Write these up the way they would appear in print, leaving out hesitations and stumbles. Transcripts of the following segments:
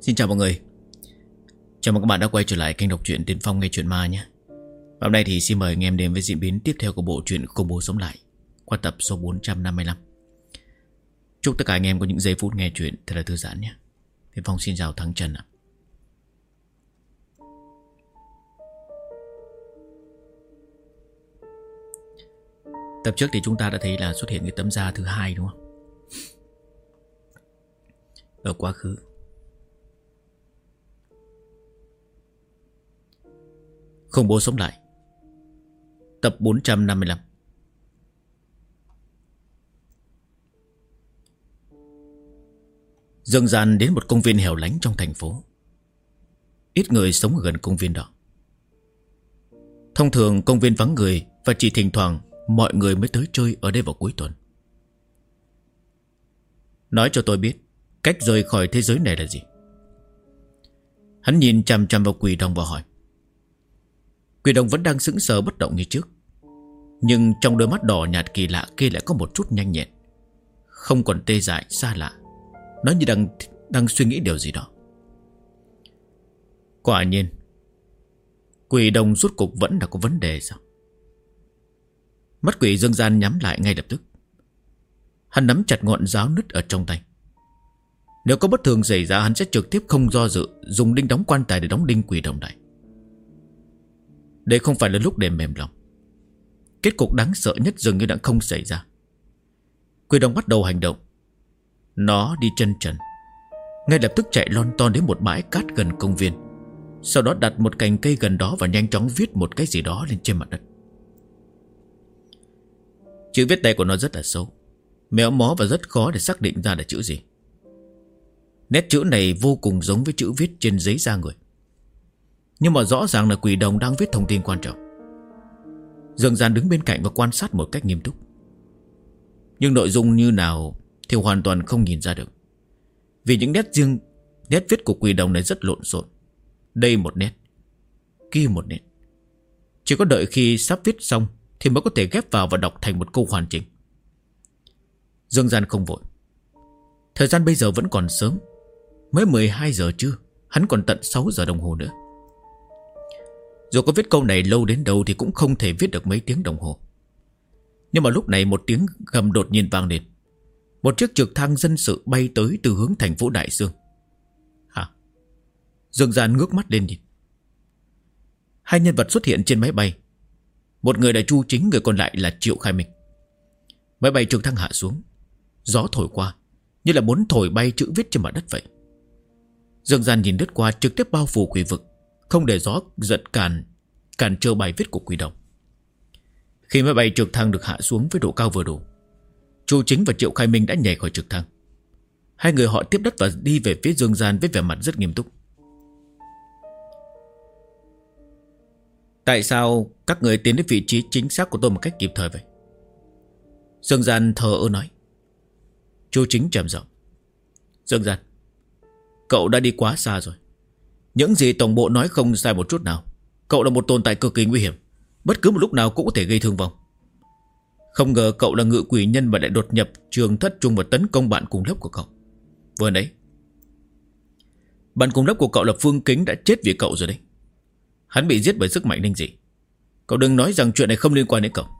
Xin chào mọi người. Chào mừng các bạn đã quay trở lại kênh đọc truyện Tiến Phong nghe truyện ma nhé. Và hôm nay thì xin mời anh em đến với diễn biến tiếp theo của bộ truyện Khủng Bố Sống Lại qua tập số 455. Chúc tất cả anh em có những giây phút nghe truyện thật là thư giãn nhé. Tiến Phong xin chào Thắng Trần ạ. Tập trước thì chúng ta đã thấy là xuất hiện cái tấm da thứ hai đúng không? Ở quá khứ. Khủng Bố Sống Lại tập 455. Dương Gian đến một công viên hẻo lánh trong thành phố. Ít người sống ở gần công viên đó. Thông thường công viên vắng người và chỉ thỉnh thoảng mọi người mới tới chơi ở đây vào cuối tuần. Nói cho tôi biết cách rời khỏi thế giới này là gì? Hắn nhìn chằm chằm vào Quỷ Đồng và hỏi. Quỷ Đồng vẫn đang sững sờ bất động như trước, nhưng trong đôi mắt đỏ nhạt kỳ lạ kia lại có một chút nhanh nhẹn, không còn tê dại xa lạ. Nó như đang suy nghĩ điều gì đó. Quả nhiên Quỷ Đồng rốt cục vẫn là có vấn đề sao? Mắt Quỷ Dương Gian nhắm lại ngay lập tức. Hắn nắm chặt ngọn giáo nứt ở trong tay. Nếu có bất thường xảy ra, hắn sẽ trực tiếp không do dự dùng đinh đóng quan tài để đóng đinh Quỷ Đồng này. Đây không phải là lúc để mềm lòng. Kết cục đáng sợ nhất dường như đã không xảy ra. Quỷ Đồng bắt đầu hành động. Nó đi chân trần, ngay lập tức chạy lon ton đến một bãi cát gần công viên. Sau đó đặt một cành cây gần đó và nhanh chóng viết một cái gì đó lên trên mặt đất. Chữ viết tay của nó rất là xấu, méo mó và rất khó để xác định ra là chữ gì. Nét chữ này vô cùng giống với chữ viết trên giấy da người, nhưng mà rõ ràng là Quỷ Đồng đang viết thông tin quan trọng. Dương Gian đứng bên cạnh và quan sát một cách nghiêm túc. Nhưng nội dung như nào thì hoàn toàn không nhìn ra được, vì những nét viết của Quỷ Đồng này rất lộn xộn. Đây một nét, kia một nét. Chỉ có đợi khi sắp viết xong thì mới có thể ghép vào và đọc thành một câu hoàn chỉnh. Dương Gian không vội. Thời gian bây giờ vẫn còn sớm, mới 12 giờ trưa. Hắn còn tận 6 giờ đồng hồ nữa. Dù có viết câu này lâu đến đâu thì cũng không thể viết được mấy tiếng đồng hồ. Nhưng mà lúc này một tiếng gầm đột nhiên vang lên. Một chiếc trực thăng dân sự bay tới từ hướng thành phố Đại Dương. Hả? Dương Gian ngước mắt lên nhìn. Hai nhân vật xuất hiện trên máy bay. Một người là Chu Chính, người còn lại là Triệu Khai Minh. Máy bay trực thăng hạ xuống. Gió thổi qua, như là muốn thổi bay chữ viết trên mặt đất vậy. Dương Gian nhìn lướt qua, trực tiếp bao phủ quỷ vực, không để gió giật cản trở bài viết của Quỷ Đồng. Khi máy bay trực thăng được hạ xuống với độ cao vừa đủ, Chu Chính và Triệu Khai Minh đã nhảy khỏi trực thăng. Hai người họ tiếp đất và đi về phía Dương Gian với vẻ mặt rất nghiêm túc. Tại sao các người tiến đến vị trí chính xác của tôi một cách kịp thời vậy? Dương Gian thờ ơ nói. Chu Chính trầm giọng. Dương Gian, cậu đã đi quá xa rồi. Những gì tổng bộ nói không sai một chút nào. Cậu là một tồn tại cực kỳ nguy hiểm, bất cứ một lúc nào cũng có thể gây thương vong. Không ngờ cậu là ngự quỷ nhân mà lại đột nhập trường thất trung và tấn công bạn cùng lớp của cậu. Vừa nãy bạn cùng lớp của cậu là Phương Kính đã chết vì cậu rồi đấy. Hắn bị giết bởi sức mạnh linh dị. Cậu đừng nói rằng chuyện này không liên quan đến cậu.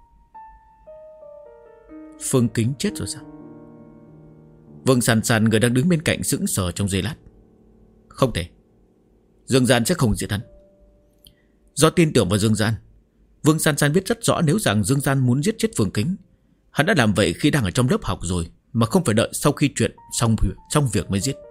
Phương Kính chết rồi sao? Vương Sàn Sàn, người đang đứng bên cạnh, sững sờ trong giây lát. Không thể. Dương Gian sẽ không giết hắn. Do tin tưởng vào Dương Gian, Vương San San biết rất rõ nếu rằng Dương Gian muốn giết chết Phương Kính, hắn đã làm vậy khi đang ở trong lớp học rồi, mà không phải đợi sau khi chuyện xong việc mới giết.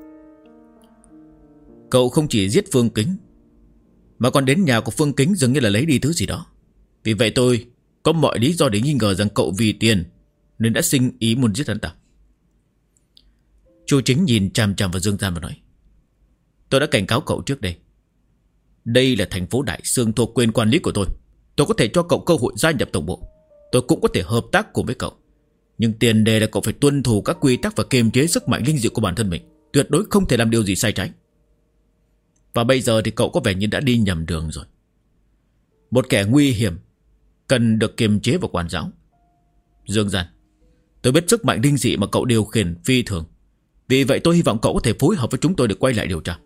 Cậu không chỉ giết Phương Kính, mà còn đến nhà của Phương Kính dường như là lấy đi thứ gì đó. Vì vậy tôi có mọi lý do để nghi ngờ rằng cậu vì tiền nên đã sinh ý muốn giết hắn ta. Chu Chính nhìn chằm chằm vào Dương Gian và nói. Tôi đã cảnh cáo cậu trước đây. Đây là thành phố Đại Sương thuộc quyền quản lý của tôi. Tôi có thể cho cậu cơ hội gia nhập tổng bộ. Tôi cũng có thể hợp tác cùng với cậu. Nhưng tiền đề là cậu phải tuân thủ các quy tắc và kiềm chế sức mạnh linh dị của bản thân mình. Tuyệt đối không thể làm điều gì sai trái. Và bây giờ thì cậu có vẻ như đã đi nhầm đường rồi. Một kẻ nguy hiểm cần được kiềm chế và quản giáo. Dương Gian, tôi biết sức mạnh linh dị mà cậu điều khiển phi thường, Vì vậy tôi hy vọng cậu có thể phối hợp với chúng tôi để quay lại điều tra.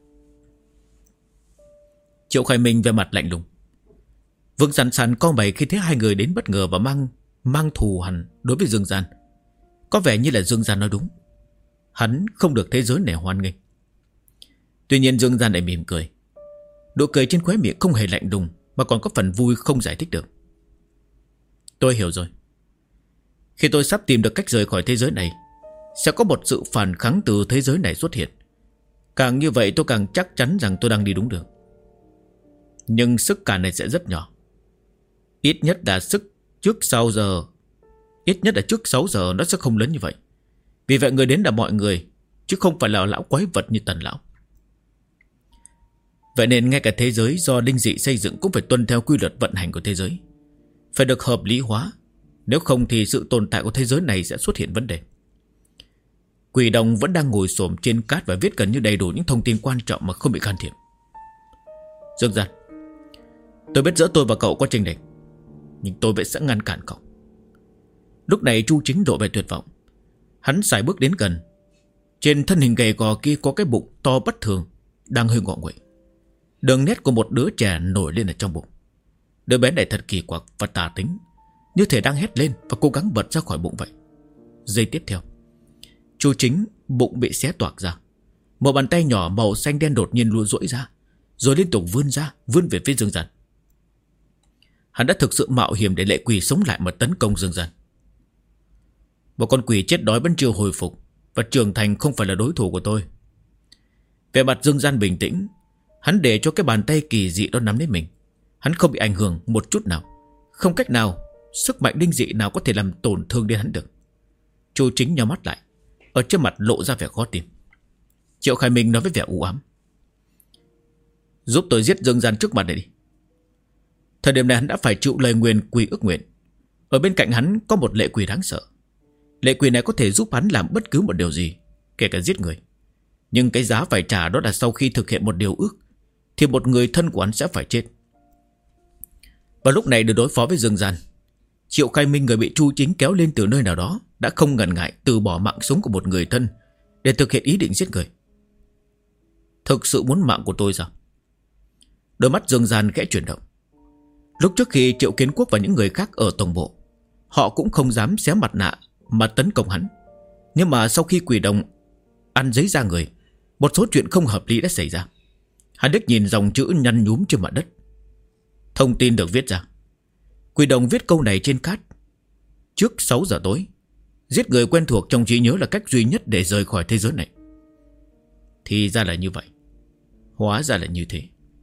Triệu Khai Minh về mặt lạnh lùng. Vương Sàn Sàn cau mày khi thấy hai người đến bất ngờ và mang thù hằn đối với Dương Gian. Có vẻ như là Dương Gian nói đúng, hắn không được thế giới này hoan nghênh. Tuy nhiên Dương Gian lại mỉm cười. Nụ cười trên khóe miệng không hề lạnh lùng, mà còn có phần vui không giải thích được. Tôi hiểu rồi. Khi tôi sắp tìm được cách rời khỏi thế giới này, sẽ có một sự phản kháng từ thế giới này xuất hiện. Càng như vậy tôi càng chắc chắn rằng tôi đang đi đúng đường. Nhưng sức cản này sẽ rất nhỏ. Ít nhất là trước 6 giờ nó sẽ không lớn như vậy. Vì vậy người đến là mọi người, chứ không phải là lão quái vật như Tần lão. Vậy nên ngay cả thế giới do linh dị xây dựng cũng phải tuân theo quy luật vận hành của thế giới, phải được hợp lý hóa. Nếu không thì sự tồn tại của thế giới này sẽ xuất hiện vấn đề. Quỷ đồng vẫn đang ngồi xổm trên cát và viết gần như đầy đủ những thông tin quan trọng mà không bị can thiệp. Dương Gian, tôi biết giữa tôi và cậu có chênh lệch, nhưng tôi vẫn sẽ ngăn cản cậu. Lúc này Chu Chính lộ vẻ tuyệt vọng. Hắn sải bước đến gần. Trên thân hình gầy gò kia có cái bụng to bất thường, đang hơi ngọ nguậy. Đường nét của một đứa trẻ nổi lên ở trong bụng. Đứa bé này thật kỳ quặc và tà tính, như thể đang hét lên và cố gắng bật ra khỏi bụng vậy. Giây tiếp theo, Chu Chính bụng bị xé toạc ra. Một bàn tay nhỏ màu xanh đen đột nhiên duỗi ra, rồi liên tục vươn về phía Dương Gian. Hắn đã thực sự mạo hiểm để lệ quỷ sống lại mà tấn công Dương Gian. Một con quỷ chết đói vẫn chưa hồi phục và trưởng thành không phải là đối thủ của tôi. Về mặt Dương Gian bình tĩnh, hắn để cho cái bàn tay kỳ dị đó nắm lấy mình. Hắn không bị ảnh hưởng một chút nào. Không cách nào, sức mạnh linh dị nào có thể làm tổn thương đến hắn được. Chu Chính nhắm mắt lại, ở trên mặt lộ ra vẻ khó tin. Triệu Khai Minh nói với vẻ u ám: giúp tôi giết Dương Gian trước mặt này đi. Thời điểm này hắn đã phải chịu lời nguyền quỷ ước nguyện. Ở bên cạnh hắn có một lệ quỷ đáng sợ. Lệ quỷ này có thể giúp hắn làm bất cứ một điều gì, kể cả giết người. Nhưng cái giá phải trả đó là sau khi thực hiện một điều ước thì một người thân của hắn sẽ phải chết. Và lúc này để đối phó với Dương Gian, Triệu Khai Minh, người bị Chu Chính kéo lên từ nơi nào đó, đã không ngần ngại từ bỏ mạng sống của một người thân để thực hiện ý định giết người. Thực sự muốn mạng của tôi sao? Đôi mắt Dương Gian khẽ chuyển động. Lúc trước khi Triệu Kiến Quốc và những người khác ở tổng bộ, họ cũng không dám xé mặt nạ mà tấn công hắn. Nhưng mà sau khi quỷ đồng ăn giấy da người, một số chuyện không hợp lý đã xảy ra. Hắn liếc nhìn dòng chữ nhăn nhúm trên mặt đất. Thông tin được viết ra. Quỷ đồng viết câu này trên cát: trước 6 giờ tối, giết người quen thuộc trong trí nhớ là cách duy nhất để rời khỏi thế giới này. Thì ra là như vậy. Hóa ra là như thế.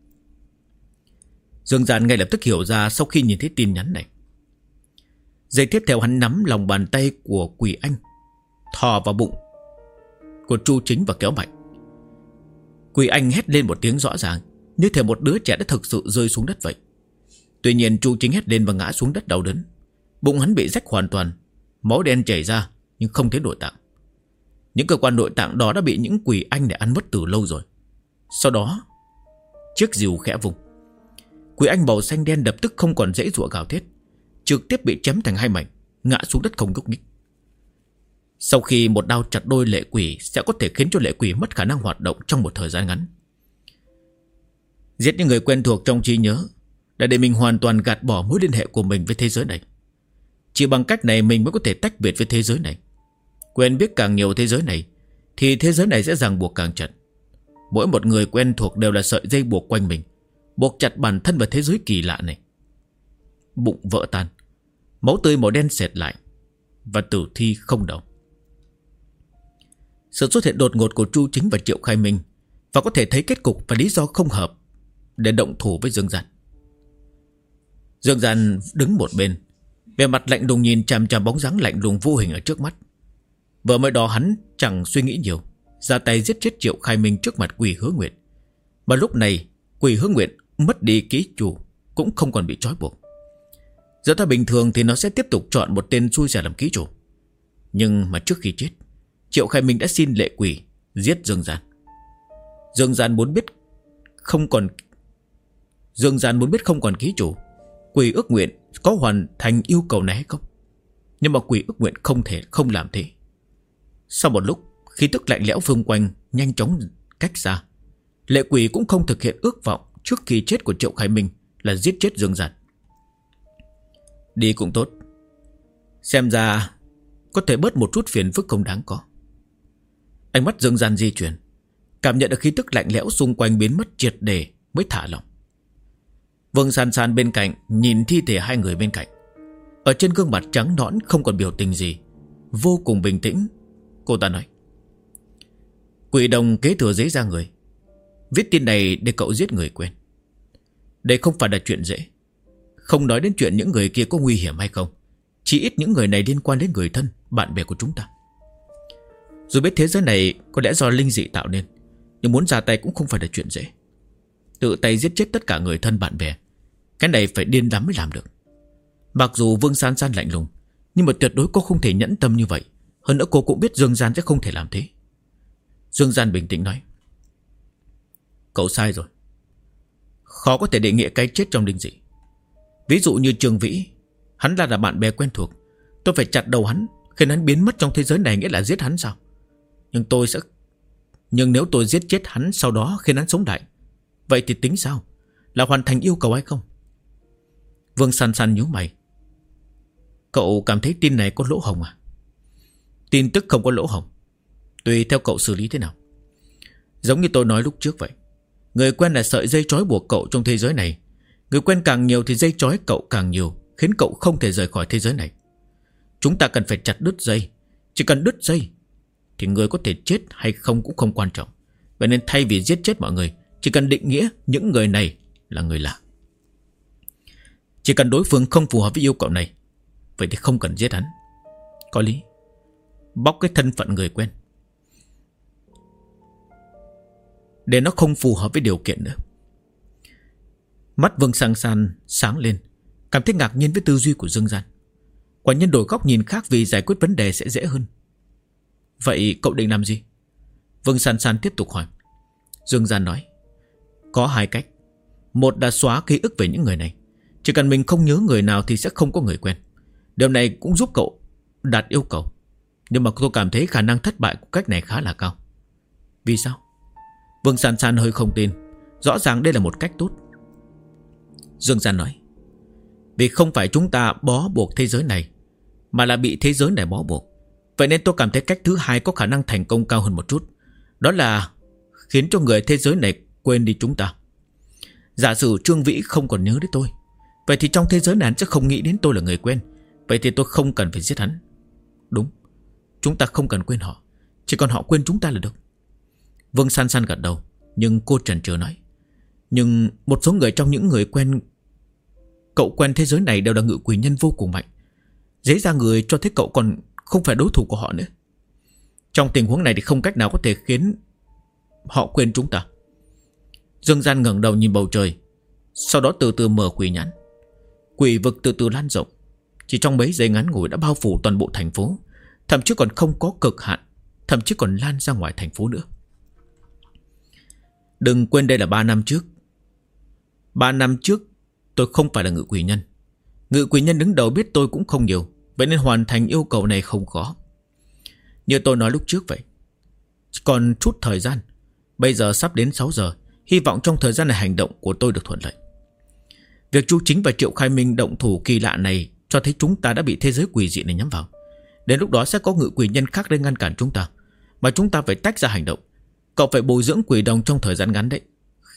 Dương Gian ngay lập tức hiểu ra sau khi nhìn thấy tin nhắn này. Giây tiếp theo hắn nắm lòng bàn tay của quỷ anh, thò vào bụng của Chu Chính và kéo mạnh. Quỷ anh hét lên một tiếng rõ ràng, như thể một đứa trẻ đã thực sự rơi xuống đất vậy. Tuy nhiên Chu Chính hét lên và ngã xuống đất đau đớn. Bụng hắn bị rách hoàn toàn, máu đen chảy ra nhưng không thấy nội tạng. Những cơ quan nội tạng đó đã bị những quỷ anh này ăn mất từ lâu rồi. Sau đó, chiếc rìu khẽ vùng. Quỷ anh màu xanh đen lập tức không còn dễ dụa gào thét, trực tiếp bị chém thành hai mảnh, ngã xuống đất không nhúc nhích. Sau khi một đao chặt đôi lệ quỷ sẽ có thể khiến cho lệ quỷ mất khả năng hoạt động trong một thời gian ngắn. Giết những người quen thuộc trong trí nhớ đã để mình hoàn toàn gạt bỏ mối liên hệ của mình với thế giới này. Chỉ bằng cách này mình mới có thể tách biệt với thế giới này. Quen biết càng nhiều thế giới này thì thế giới này sẽ ràng buộc càng chặt. Mỗi một người quen thuộc đều là sợi dây buộc quanh mình, buộc chặt bản thân vào thế giới kỳ lạ này. Bụng vỡ tan, máu tươi màu đen sệt lại, và tử thi không đầu. Sự xuất hiện đột ngột của Chu Chính và Triệu Khai Minh, và có thể thấy kết cục và lý do không hợp để động thủ với Dương Gian. Dương Gian đứng một bên, vẻ mặt lạnh lùng nhìn chằm chằm bóng dáng lạnh lùng vô hình ở trước mắt. Vừa mới đó hắn chẳng suy nghĩ nhiều, ra tay giết chết Triệu Khai Minh trước mặt Quỷ Hứa Nguyệt. Mà lúc này Quỷ Hứa Nguyệt mất đi ký chủ, cũng không còn bị trói buộc. Giờ ta bình thường thì nó sẽ tiếp tục chọn một tên xui xẻo làm ký chủ. Nhưng mà trước khi chết, Triệu Khai Minh đã xin lệ quỷ giết Dương Gian. Dương Gian muốn biết không còn ký chủ, Quỷ ước nguyện có hoàn thành yêu cầu này hay không. Nhưng mà Quỷ ước nguyện không thể không làm thế. Sau một lúc khí tức lạnh lẽo xung quanh nhanh chóng cách xa. Lệ quỷ cũng không thực hiện ước vọng trước khi chết của Triệu Khai Minh là giết chết Dương Giản. Đi cũng tốt. Xem ra có thể bớt một chút phiền phức không đáng có. Ánh mắt Dương Giản di chuyển, cảm nhận được khí tức lạnh lẽo xung quanh biến mất triệt để mới thả lòng. Vương San San bên cạnh nhìn thi thể hai người bên cạnh. Ở trên gương mặt trắng nõn không còn biểu tình gì, vô cùng bình tĩnh. Cô ta nói: Quỷ đồng kế thừa giấy ra người. Viết tin này để cậu giết người quen. Đây không phải là chuyện dễ. Không nói đến chuyện những người kia có nguy hiểm hay không, chỉ ít những người này liên quan đến người thân, bạn bè của chúng ta. Dù biết thế giới này có lẽ do linh dị tạo nên, nhưng muốn ra tay cũng không phải là chuyện dễ. Tự tay giết chết tất cả người thân bạn bè, cái này phải điên lắm mới làm được. Mặc dù Vương San San lạnh lùng, nhưng mà tuyệt đối cô không thể nhẫn tâm như vậy. Hơn nữa cô cũng biết Dương Gian sẽ không thể làm thế. Dương Gian bình tĩnh nói: Cậu sai rồi. Khó có thể định nghĩa cái chết trong linh dị. Ví dụ như Trương Vĩ, hắn là bạn bè quen thuộc, tôi phải chặt đầu hắn, khiến hắn biến mất trong thế giới này nghĩa là giết hắn sao? Nhưng nếu tôi giết chết hắn sau đó khiến hắn sống lại, vậy thì tính sao? Là hoàn thành yêu cầu hay không? Vương San San nhíu mày. Cậu cảm thấy tin này có lỗ hổng à? Tin tức không có lỗ hổng, tùy theo cậu xử lý thế nào. Giống như tôi nói lúc trước vậy, người quen là sợi dây trói buộc cậu trong thế giới này. Người quen càng nhiều thì dây trói cậu càng nhiều, khiến cậu không thể rời khỏi thế giới này. Chúng ta cần phải chặt đứt dây. Chỉ cần đứt dây thì người có thể chết hay không cũng không quan trọng. Vậy nên thay vì giết chết mọi người, chỉ cần định nghĩa những người này là người lạ. Chỉ cần đối phương không phù hợp với yêu cầu này, vậy thì không cần giết hắn. Có lý. Bóc cái thân phận người quen để nó không phù hợp với điều kiện nữa. Mắt Vương San San sáng lên, cảm thấy ngạc nhiên với tư duy của Dương Gian. Quả nhân đổi góc nhìn khác vì giải quyết vấn đề sẽ dễ hơn. Vậy cậu định làm gì? Vương San San tiếp tục hỏi. Dương Gian nói: Có hai cách. Một là xóa ký ức về những người này. Chỉ cần mình không nhớ người nào thì sẽ không có người quen. Điều này cũng giúp cậu đạt yêu cầu. Nhưng mà tôi cảm thấy khả năng thất bại của cách này khá là cao. Vì sao? Vương San San hơi không tin. Rõ ràng đây là một cách tốt. Dương Gian nói: Vì không phải chúng ta bó buộc thế giới này, mà là bị thế giới này bó buộc. Vậy nên tôi cảm thấy cách thứ hai có khả năng thành công cao hơn một chút. Đó là khiến cho người thế giới này quên đi chúng ta. Giả sử Trương Vĩ không còn nhớ đến tôi, vậy thì trong thế giới này hắn sẽ không nghĩ đến tôi là người quen. Vậy thì tôi không cần phải giết hắn. Đúng, chúng ta không cần quên họ, chỉ còn họ quên chúng ta là được. Vương San San gật đầu, nhưng cô chần chừ nói: Nhưng một số người trong những người quen cậu quen thế giới này đều là ngự quỷ nhân vô cùng mạnh. Giấy ra người cho thấy cậu còn không phải đối thủ của họ nữa. Trong tình huống này thì không cách nào có thể khiến họ quên chúng ta. Dương Gian ngẩng đầu nhìn bầu trời, sau đó từ từ mở quỷ nhãn. Quỷ vực từ từ lan rộng, chỉ trong mấy giây ngắn ngủi đã bao phủ toàn bộ thành phố. Thậm chí còn không có cực hạn, thậm chí còn lan ra ngoài thành phố nữa. Đừng quên đây là 3 năm trước. 3 năm trước tôi không phải là ngự quỷ nhân. Ngự quỷ nhân đứng đầu biết tôi cũng không nhiều, vậy nên hoàn thành yêu cầu này không khó. Như tôi nói lúc trước vậy, còn chút thời gian. Bây giờ sắp đến 6 giờ. Hy vọng trong thời gian này hành động của tôi được thuận lợi. Việc Chu Chính và Triệu Khai Minh động thủ kỳ lạ này cho thấy chúng ta đã bị thế giới quỷ dị này nhắm vào. Đến lúc đó sẽ có ngự quỷ nhân khác đến ngăn cản chúng ta, mà chúng ta phải tách ra hành động. Cậu phải bồi dưỡng quỷ đồng trong thời gian ngắn đấy,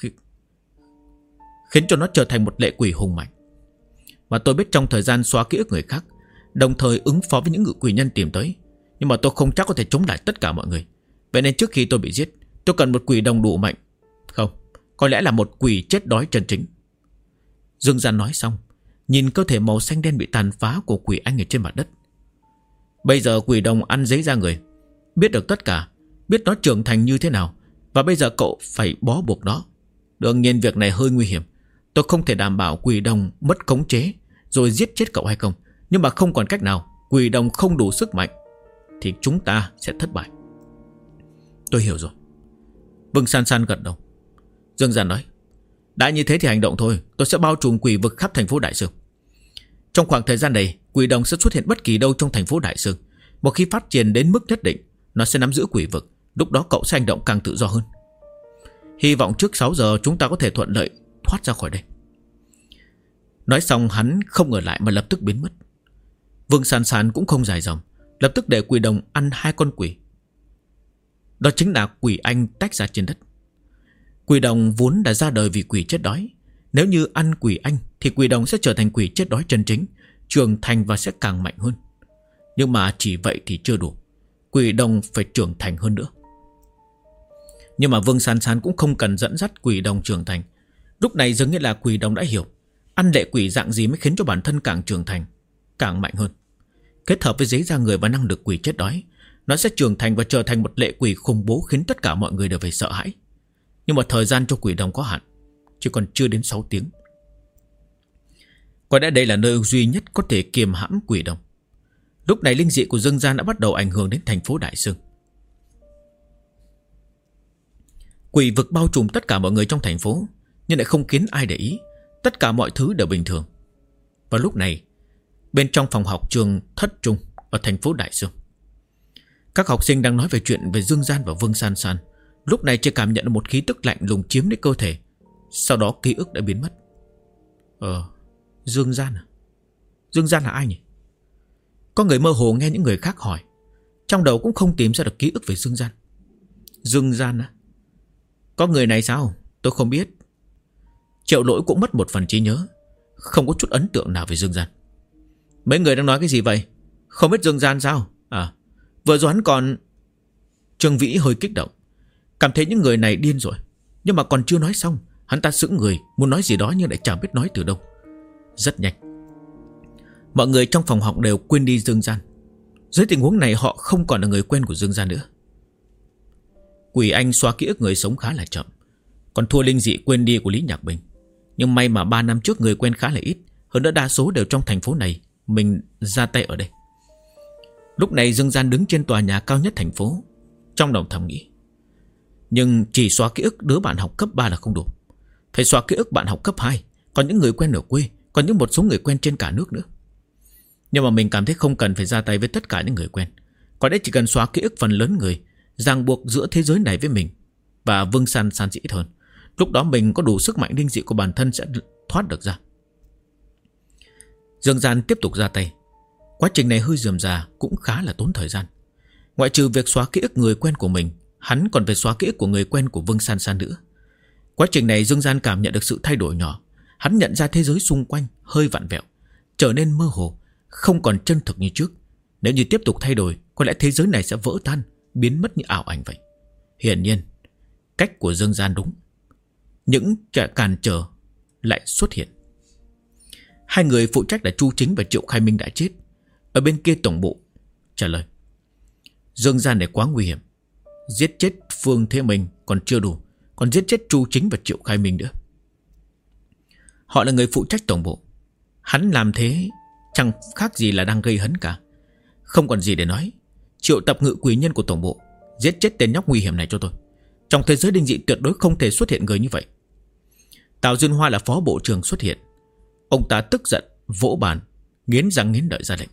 khiến cho nó trở thành một lệ quỷ hùng mạnh. Mà tôi biết trong thời gian xóa ký ức người khác, đồng thời ứng phó với những ngự quỷ nhân tìm tới, nhưng mà tôi không chắc có thể chống lại tất cả mọi người. Vậy nên trước khi tôi bị giết, tôi cần một quỷ đồng đủ mạnh. Không, có lẽ là một quỷ chết đói chân chính. Dương Gian nói xong, nhìn cơ thể màu xanh đen bị tàn phá của quỷ anh ở trên mặt đất. Bây giờ quỷ đồng ăn giấy ra người, biết được tất cả, biết nó trưởng thành như thế nào, và bây giờ cậu phải bó buộc nó. Đương nhiên việc này hơi nguy hiểm. Tôi không thể đảm bảo quỷ đồng mất khống chế rồi giết chết cậu hay không, nhưng mà không còn cách nào. Quỷ đồng không đủ sức mạnh thì chúng ta sẽ thất bại. Tôi hiểu rồi. Vương San San gật đầu. Dương Gian nói: Đã như thế thì hành động thôi. Tôi sẽ bao trùm quỷ vực khắp thành phố Đại Sương. Trong khoảng thời gian này, quỷ đồng sẽ xuất hiện bất kỳ đâu trong thành phố Đại Sương. Một khi phát triển đến mức nhất định, nó sẽ nắm giữ quỷ vực. Lúc đó cậu sẽ hành động càng tự do hơn. Hy vọng trước 6 giờ chúng ta có thể thuận lợi thoát ra khỏi đây. Nói xong hắn không ở lại mà lập tức biến mất. Vương San San cũng không dài dòng, lập tức để quỷ đồng ăn 2 con quỷ. Đó chính là quỷ anh tách ra trên đất. Quỷ đồng vốn đã ra đời vì quỷ chết đói. Nếu như ăn quỷ anh thì quỷ đồng sẽ trở thành quỷ chết đói chân chính, trưởng thành và sẽ càng mạnh hơn. Nhưng mà chỉ vậy thì chưa đủ, quỷ đồng phải trưởng thành hơn nữa. Nhưng mà Vương San San cũng không cần dẫn dắt quỷ đồng trưởng thành. Lúc này dường như là quỷ đồng đã hiểu ăn lệ quỷ dạng gì mới khiến cho bản thân càng trưởng thành, càng mạnh hơn. Kết hợp với giấy da người và năng lực quỷ chết đói, nó sẽ trưởng thành và trở thành một lệ quỷ khủng bố khiến tất cả mọi người đều phải sợ hãi. Nhưng mà thời gian cho quỷ đồng có hạn, chỉ còn chưa đến 6 tiếng. Có lẽ đây là nơi duy nhất có thể kiềm hãm quỷ đồng. Lúc này linh dị của dương gian đã bắt đầu ảnh hưởng đến thành phố Đại Sương. Quỷ vực bao trùm tất cả mọi người trong thành phố, nhưng lại không khiến ai để ý. Tất cả mọi thứ đều bình thường. Và lúc này, bên trong phòng học trường Thất Trung ở thành phố Đại Sương, các học sinh đang nói về chuyện về Dương Gian và Vương San San. Lúc này chỉ cảm nhận được một khí tức lạnh lùng chiếm lấy cơ thể. Sau đó ký ức đã biến mất. Dương Gian à? Dương Gian là ai nhỉ? Có người mơ hồ nghe những người khác hỏi, trong đầu cũng không tìm ra được ký ức về Dương Gian. Dương Gian à? Có người này sao? Tôi không biết. Triệu Lỗi cũng mất một phần trí nhớ, không có chút ấn tượng nào về Dương Gian. Mấy người đang nói cái gì vậy? Không biết Dương Gian sao? Vừa rồi hắn còn... Trương Vĩ hơi kích động, cảm thấy những người này điên rồi. Nhưng mà còn chưa nói xong, hắn ta sững người, muốn nói gì đó nhưng lại chẳng biết nói từ đâu. Rất nhanh, mọi người trong phòng học đều quên đi Dương Gian. Dưới tình huống này họ không còn là người quen của Dương Gian nữa. Quỷ Anh xóa ký ức người sống khá là chậm, còn thua linh dị quên đi của Lý Nhạc Bình. Nhưng may mà 3 năm trước người quen khá là ít, hơn nữa đa số đều trong thành phố này. Mình ra tay ở đây. Lúc này Dương Gian đứng trên tòa nhà cao nhất thành phố, trong lòng thầm nghĩ, nhưng chỉ xóa ký ức đứa bạn học cấp 3 là không đủ, phải xóa ký ức bạn học cấp 2, còn những người quen ở quê, còn những một số người quen trên cả nước nữa. Nhưng mà mình cảm thấy không cần phải ra tay với tất cả những người quen. Có lẽ chỉ cần xóa ký ức phần lớn người, ràng buộc giữa thế giới này với mình và Vương San San dĩ hơn. Lúc đó mình có đủ sức mạnh linh dị của bản thân sẽ thoát được ra. Dương Gian tiếp tục ra tay. Quá trình này hơi rườm rà, cũng khá là tốn thời gian. Ngoại trừ việc xóa ký ức người quen của mình, hắn còn phải xóa ký ức của người quen của Vương San San nữa. Quá trình này Dương Gian cảm nhận được sự thay đổi nhỏ. Hắn nhận ra thế giới xung quanh hơi vặn vẹo, trở nên mơ hồ, không còn chân thực như trước. Nếu như tiếp tục thay đổi, có lẽ thế giới này sẽ vỡ tan, biến mất như ảo ảnh vậy. Hiển nhiên, cách của Dương Gian đúng. Những kẻ cản trở lại xuất hiện. 2 người phụ trách là Chu Chính và Triệu Khai Minh đã chết. Ở bên kia tổng bộ trả lời, Dương Gian này quá nguy hiểm. Giết chết Phương Thế Minh còn chưa đủ, còn giết chết Chu Chính và Triệu Khai Minh nữa. Họ là người phụ trách tổng bộ. Hắn làm thế chẳng khác gì là đang gây hấn cả. Không còn gì để nói. Triệu tập ngự quỷ nhân của tổng bộ, giết chết tên nhóc nguy hiểm này cho tôi. Trong thế giới linh dị tuyệt đối không thể xuất hiện người như vậy. Tào Duyên Hoa là phó bộ trưởng xuất hiện. Ông ta tức giận vỗ bàn, nghiến răng nghiến lợi ra lệnh.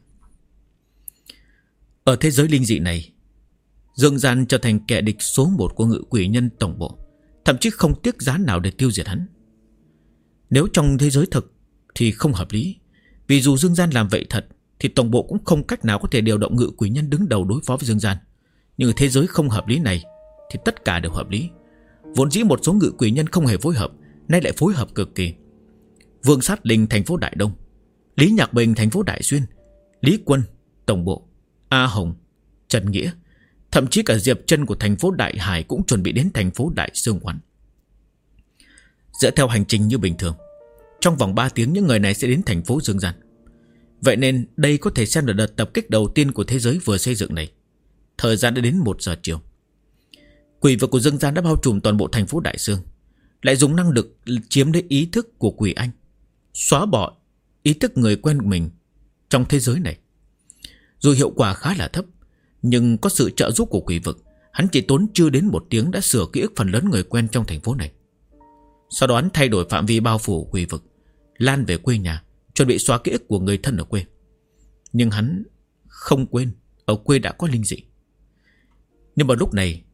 Ở thế giới linh dị này, Dương Gian trở thành kẻ địch số 1 của ngự quỷ nhân tổng bộ, thậm chí không tiếc giá nào để tiêu diệt hắn. Nếu trong thế giới thực thì không hợp lý, vì dù Dương Gian làm vậy thật thì tổng bộ cũng không cách nào có thể điều động ngự quỷ nhân đứng đầu đối phó với Dương Gian. Nhưng ở thế giới không hợp lý này thì tất cả đều hợp lý. Vốn dĩ một số ngự quỷ nhân không hề phối hợp, nay lại phối hợp cực kỳ. Vương Sát Linh thành phố Đại Đông, Lý Nhạc Bình thành phố Đại Xuyên, Lý Quân tổng bộ, A Hồng, Trần Nghĩa, thậm chí cả Diệp Chân của thành phố Đại Hải cũng chuẩn bị đến thành phố Đại Sương Quán. Dựa theo hành trình như bình thường, trong vòng 3 tiếng những người này sẽ đến thành phố Dương Gian. Vậy nên đây có thể xem là đợt tập kích đầu tiên của thế giới vừa xây dựng này. Thời gian đã đến 1 giờ chiều. Quỷ vực của Dương Gian đã bao trùm toàn bộ thành phố Đại Sương, lại dùng năng lực chiếm lấy ý thức của quỷ anh, xóa bỏ ý thức người quen của mình trong thế giới này. Dù hiệu quả khá là thấp, nhưng có sự trợ giúp của quỷ vực, hắn chỉ tốn chưa đến 1 tiếng đã sửa ký ức phần lớn người quen trong thành phố này. Sau đó hắn thay đổi phạm vi bao phủ quỷ vực, lan về quê nhà, chuẩn bị xóa ký ức của người thân ở quê. Nhưng hắn không quên ở quê đã có linh dị. Nhưng mà lúc này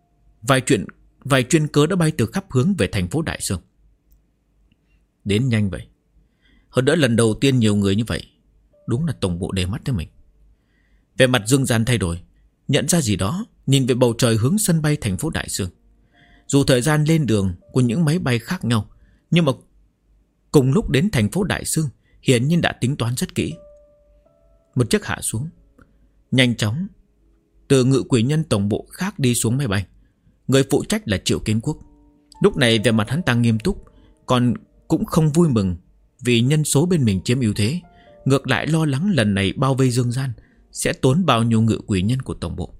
vài chuyên cớ đã bay từ khắp hướng về thành phố Đại Sương. Đến nhanh vậy. Hơn nữa lần đầu tiên nhiều người như vậy. Đúng là tổng bộ để mắt tới mình. Về mặt Dương Gian thay đổi, nhận ra gì đó, nhìn về bầu trời hướng sân bay thành phố Đại Sương. Dù thời gian lên đường của những máy bay khác nhau, nhưng mà cùng lúc đến thành phố Đại Sương, hiển nhiên đã tính toán rất kỹ. Một chiếc hạ xuống, nhanh chóng từ Ngự Quỷ Nhân tổng bộ khác đi xuống máy bay. Người phụ trách là Triệu Kiến Quốc. Lúc này về mặt hắn ta nghiêm túc, còn cũng không vui mừng vì nhân số bên mình chiếm ưu thế, ngược lại lo lắng lần này bao vây Dương Gian sẽ tốn bao nhiêu Ngự Quỷ Nhân của tổng bộ.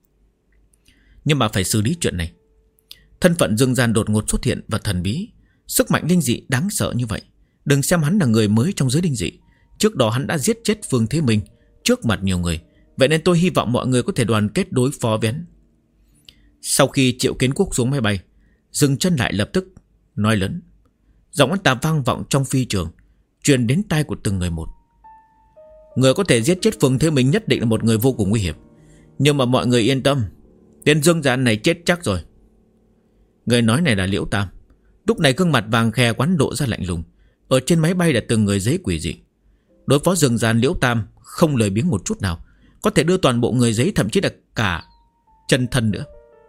Nhưng mà phải xử lý chuyện này. Thân phận Dương Gian đột ngột xuất hiện và thần bí, sức mạnh linh dị đáng sợ như vậy. Đừng xem hắn là người mới trong giới linh dị, trước đó hắn đã giết chết Phương Thế Minh trước mặt nhiều người. Vậy nên tôi hy vọng mọi người có thể đoàn kết đối phó với hắn. Sau khi Triệu Kiến Quốc xuống máy bay, dừng chân lại lập tức nói lớn. Giọng anh ta vang vọng trong phi trường, truyền đến tai của từng người một. Người có thể giết chết Phương Thế Minh nhất định là một người vô cùng nguy hiểm. Nhưng mà mọi người yên tâm, tên Dương Gian này chết chắc rồi. Người nói này là Liễu Tam. Lúc này gương mặt vàng khè quán độ ra lạnh lùng. Ở trên máy bay là từng người giấy quỷ dị. Đối phó Dương Gian, Liễu Tam không lười biếng một chút nào, có thể đưa toàn bộ người giấy, thậm chí là cả chân thân nữa.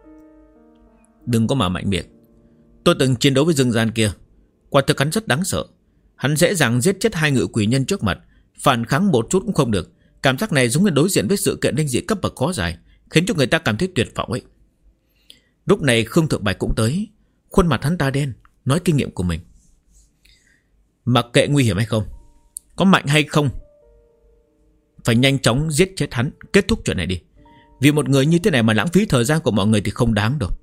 Đừng có mà mạnh miệng. Tôi từng chiến đấu với Dương Gian kia, quả thực hắn rất đáng sợ. Hắn dễ dàng giết chết 2 Ngự Quỷ Nhân trước mặt, phản kháng một chút cũng không được. Cảm giác này giống như đối diện với sự kiện linh dị cấp bậc khó giải, khiến cho người ta cảm thấy tuyệt vọng ấy. Lúc này Khương Thượng Bạch cũng tới. Khuôn mặt hắn ta đen, nói kinh nghiệm của mình. Mặc kệ nguy hiểm hay không, có mạnh hay không, phải nhanh chóng giết chết hắn, kết thúc chuyện này đi. Vì một người như thế này mà lãng phí thời gian của mọi người thì không đáng đâu.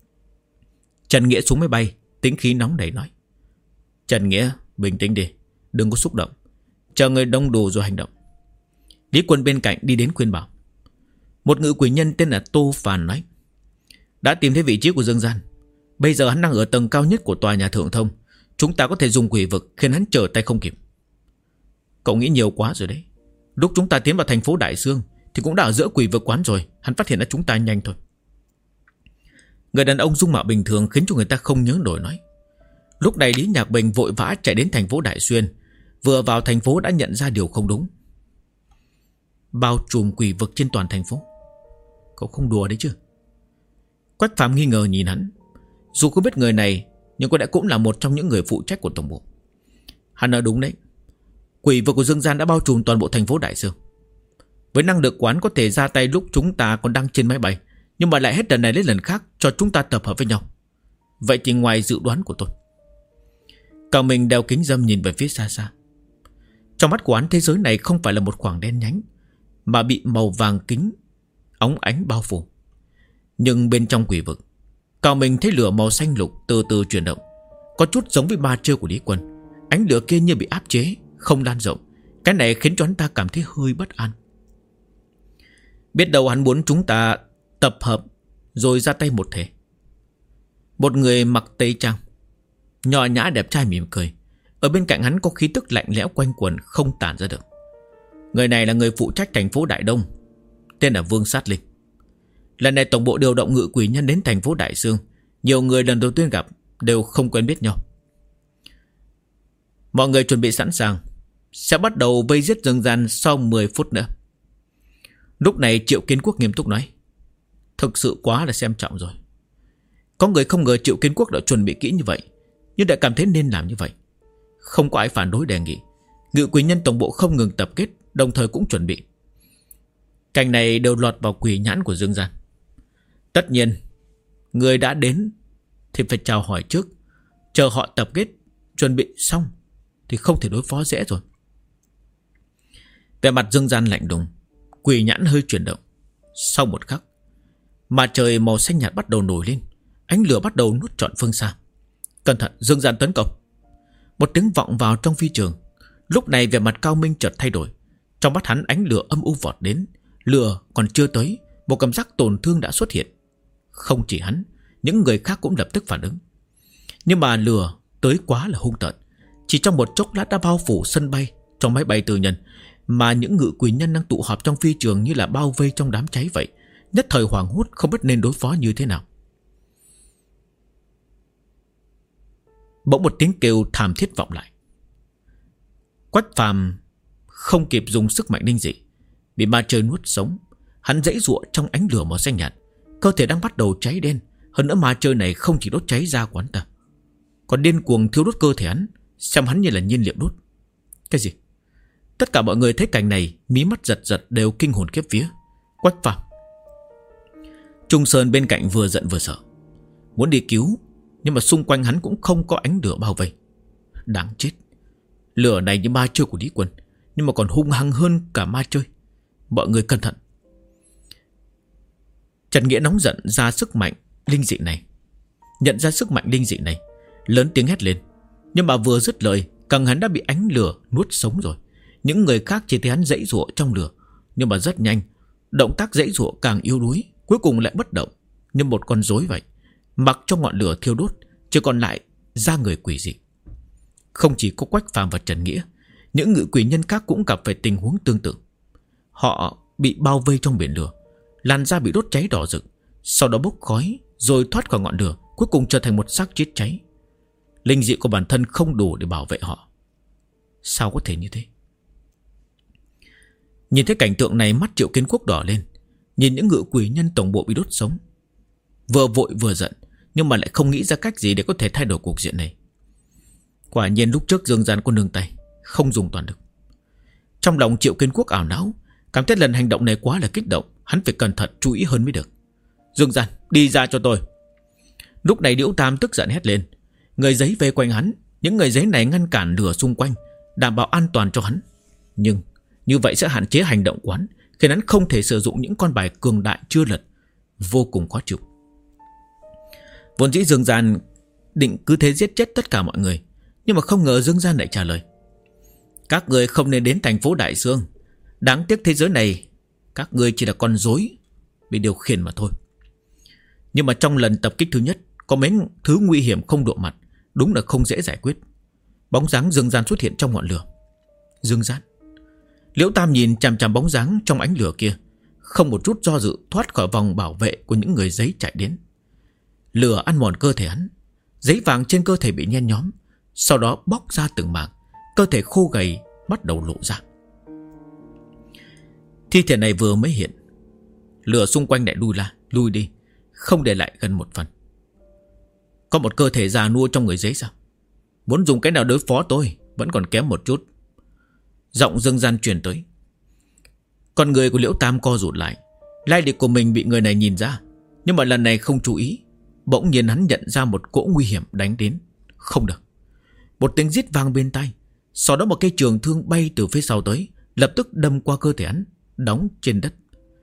Trần Nghĩa xuống máy bay, tính khí nóng nảy nói. Trần Nghĩa, bình tĩnh đi, đừng có xúc động, chờ người đông đủ rồi hành động. Lý Quân bên cạnh đi đến khuyên bảo. Một Ngự Quỷ Nhân tên là Tô Phàn nói. Đã tìm thấy vị trí của Dương Gian. Bây giờ hắn đang ở tầng cao nhất của tòa nhà Thượng Thông. Chúng ta có thể dùng quỷ vực khiến hắn trở tay không kịp. Cậu nghĩ nhiều quá rồi đấy. Lúc chúng ta tiến vào thành phố Đại Sương thì cũng đã ở giữa quỷ vực quán rồi. Hắn phát hiện ra chúng ta nhanh thôi. Người đàn ông dung mạo bình thường khiến cho người ta không nhớ nổi nói. Lúc này Lý Nhạc Bình vội vã chạy đến thành phố Đại Xuyên. Vừa vào thành phố đã nhận ra điều không đúng. Bao trùm quỷ vực trên toàn thành phố. Cậu không đùa đấy chứ? Quách Phạm nghi ngờ nhìn hắn. Dù không biết người này, nhưng có lẽ cũng là một trong những người phụ trách của tổng bộ. Hắn nói đúng đấy. Quỷ vực của Dương Gian đã bao trùm toàn bộ thành phố Đại Sương. Với năng lực quán có thể ra tay lúc chúng ta còn đang trên máy bay, nhưng mà lại hết lần này đến lần khác cho chúng ta tập hợp với nhau. Vậy thì ngoài dự đoán của tôi. Cao Minh đeo kính râm nhìn về phía xa xa. Trong mắt của hắn, thế giới này không phải là một khoảng đen nhánh, mà bị màu vàng kính óng ánh bao phủ. Nhưng bên trong quỷ vực, Cao Minh thấy lửa màu xanh lục từ từ chuyển động, có chút giống với ma chơi của Lý Quân. Ánh lửa kia như bị áp chế, không lan rộng. Cái này khiến cho hắn ta cảm thấy hơi bất an. Biết đâu hắn muốn chúng ta tập hợp rồi ra tay một thể. Một người mặc tây trang, nhỏ nhã đẹp trai mỉm cười. Ở bên cạnh hắn có khí tức lạnh lẽo quanh quẩn không tản ra được. Người này là người phụ trách thành phố Đại Đông, tên là Vương Sát Linh. Lần này tổng bộ điều động Ngự Quỷ Nhân đến thành phố Đại Sương. Nhiều người lần đầu tiên gặp đều không quen biết nhau. Mọi người chuẩn bị sẵn sàng, sẽ bắt đầu vây giết Dương Gian sau 10 phút nữa. Lúc này Triệu Kiến Quốc nghiêm túc nói. Thực sự quá là xem trọng rồi. Có người không ngờ Triệu Kiến Quốc đã chuẩn bị kỹ như vậy, nhưng đã cảm thấy nên làm như vậy. Không có ai phản đối đề nghị. Ngự Quỷ Nhân tổng bộ không ngừng tập kết, đồng thời cũng chuẩn bị. Cảnh này đều lọt vào quỷ nhãn của Dương Gian. Tất nhiên, người đã đến thì phải chào hỏi trước. Chờ họ tập kết, chuẩn bị xong thì không thể đối phó dễ rồi. Về mặt Dương Gian lạnh lùng, quỷ nhãn hơi chuyển động. Sau một khắc, mà trời màu xanh nhạt bắt đầu nổi lên. Ánh lửa bắt đầu nuốt trọn phương xa. Cẩn thận, Dương Gian tấn công. Một tiếng vọng vào trong phi trường. Lúc này về mặt Cao Minh chợt thay đổi. Trong mắt hắn ánh lửa âm u vọt đến. Lửa còn chưa tới, một cảm giác tổn thương đã xuất hiện. Không chỉ hắn, những người khác cũng lập tức phản ứng. Nhưng mà lửa tới quá là hung tợn. Chỉ trong một chốc lát đã bao phủ sân bay, trong máy bay tư nhân, mà những Ngự Quỷ Nhân đang tụ họp trong phi trường như là bao vây trong đám cháy vậy. nhất thời hoảng hốt không biết nên đối phó như thế nào. Bỗng một tiếng kêu thảm thiết vọng lại. Quách Phàm không kịp dùng sức mạnh linh dị, bị ma chơi nuốt sống. Hắn giãy giụa trong ánh lửa màu xanh nhạt, cơ thể đang bắt đầu cháy đen. Hơn nữa ma chơi này không chỉ đốt cháy da của hắn ta, còn điên cuồng thiêu đốt cơ thể hắn, xem hắn như là nhiên liệu đốt. Cái gì? Tất cả mọi người thấy cảnh này, mí mắt giật giật đều kinh hồn khiếp vía. Quách Phàm. Trung Sơn bên cạnh vừa giận vừa sợ, muốn đi cứu, nhưng mà xung quanh hắn cũng không có ánh lửa bao vây. Đáng chết, lửa này như ma chơi của Lý Quân, nhưng mà còn hung hăng hơn cả ma chơi. Mọi người cẩn thận. Trần Nghĩa nóng giận ra sức mạnh linh dị này, nhận ra sức mạnh linh dị này, lớn tiếng hét lên. Nhưng mà vừa dứt lời, càng hắn đã bị ánh lửa nuốt sống rồi. Những người khác chỉ thấy hắn giãy giụa trong lửa, nhưng mà rất nhanh, động tác giãy giụa càng yếu đuối, cuối cùng lại bất động như một con rối vậy, mặc cho ngọn lửa thiêu đốt, chỉ còn lại da người quỷ dị. Không chỉ có Quách Phàm và Trần Nghĩa, những ngự quỷ nhân khác cũng gặp phải tình huống tương tự. Họ bị bao vây trong biển lửa, làn da bị đốt cháy đỏ rực, sau đó bốc khói rồi thoát khỏi ngọn lửa, cuối cùng trở thành một xác chết cháy. Linh dị của bản thân không đủ để bảo vệ họ. Sao có thể như thế? Nhìn thấy cảnh tượng này, mắt Triệu Kiến Quốc đỏ lên, nhìn những ngự quỷ nhân tổng bộ bị đốt sống, vừa vội vừa giận, nhưng mà lại không nghĩ ra cách gì để có thể thay đổi cục diện này. Quả nhiên lúc trước Dương Gian có nương tay, không dùng toàn lực. Trong lòng Triệu Kiến Quốc ảo não, cảm thấy lần hành động này quá là kích động, hắn phải cẩn thận chú ý hơn mới được. Dương Gian, đi ra cho tôi. Lúc này Liễu Tam tức giận hét lên. Người giấy vây quanh hắn, những người giấy này ngăn cản lửa xung quanh, đảm bảo an toàn cho hắn. Nhưng như vậy sẽ hạn chế hành động của hắn, khiến hắn không thể sử dụng những con bài cường đại chưa lật, vô cùng khó chịu. Vốn dĩ Dương Gian định cứ thế giết chết tất cả mọi người, nhưng mà không ngờ Dương Gian lại trả lời. Các người không nên đến thành phố Đại Sương. Đáng tiếc thế giới này các người chỉ là con rối bị điều khiển mà thôi. Nhưng mà trong lần tập kích thứ nhất, có mấy thứ nguy hiểm không độ mặt, đúng là không dễ giải quyết. Bóng dáng Dương Gian xuất hiện trong ngọn lửa. Dương Gian. Liễu Tam nhìn chằm chằm bóng dáng trong ánh lửa kia, không một chút do dự thoát khỏi vòng bảo vệ của những người giấy chạy đến. Lửa ăn mòn cơ thể hắn, giấy vàng trên cơ thể bị nhen nhóm, sau đó bóc ra từng mảng, cơ thể khô gầy bắt đầu lộ ra. Thi thể này vừa mới hiện, lửa xung quanh lại lui đi, không để lại gần một phần. Có một cơ thể già nua trong người giấy sao? Muốn dùng cái nào đối phó tôi vẫn còn kém một chút. Giọng Dương Gian truyền tới. Con người của Liễu Tam co rụt lại, lai lịch của mình bị người này nhìn ra, nhưng mà lần này không chú ý. Bỗng nhiên hắn nhận ra một cỗ nguy hiểm đánh đến. Không được. Một tiếng rít vang bên tai, sau đó một cây trường thương bay từ phía sau tới, lập tức đâm qua cơ thể hắn, đóng trên đất.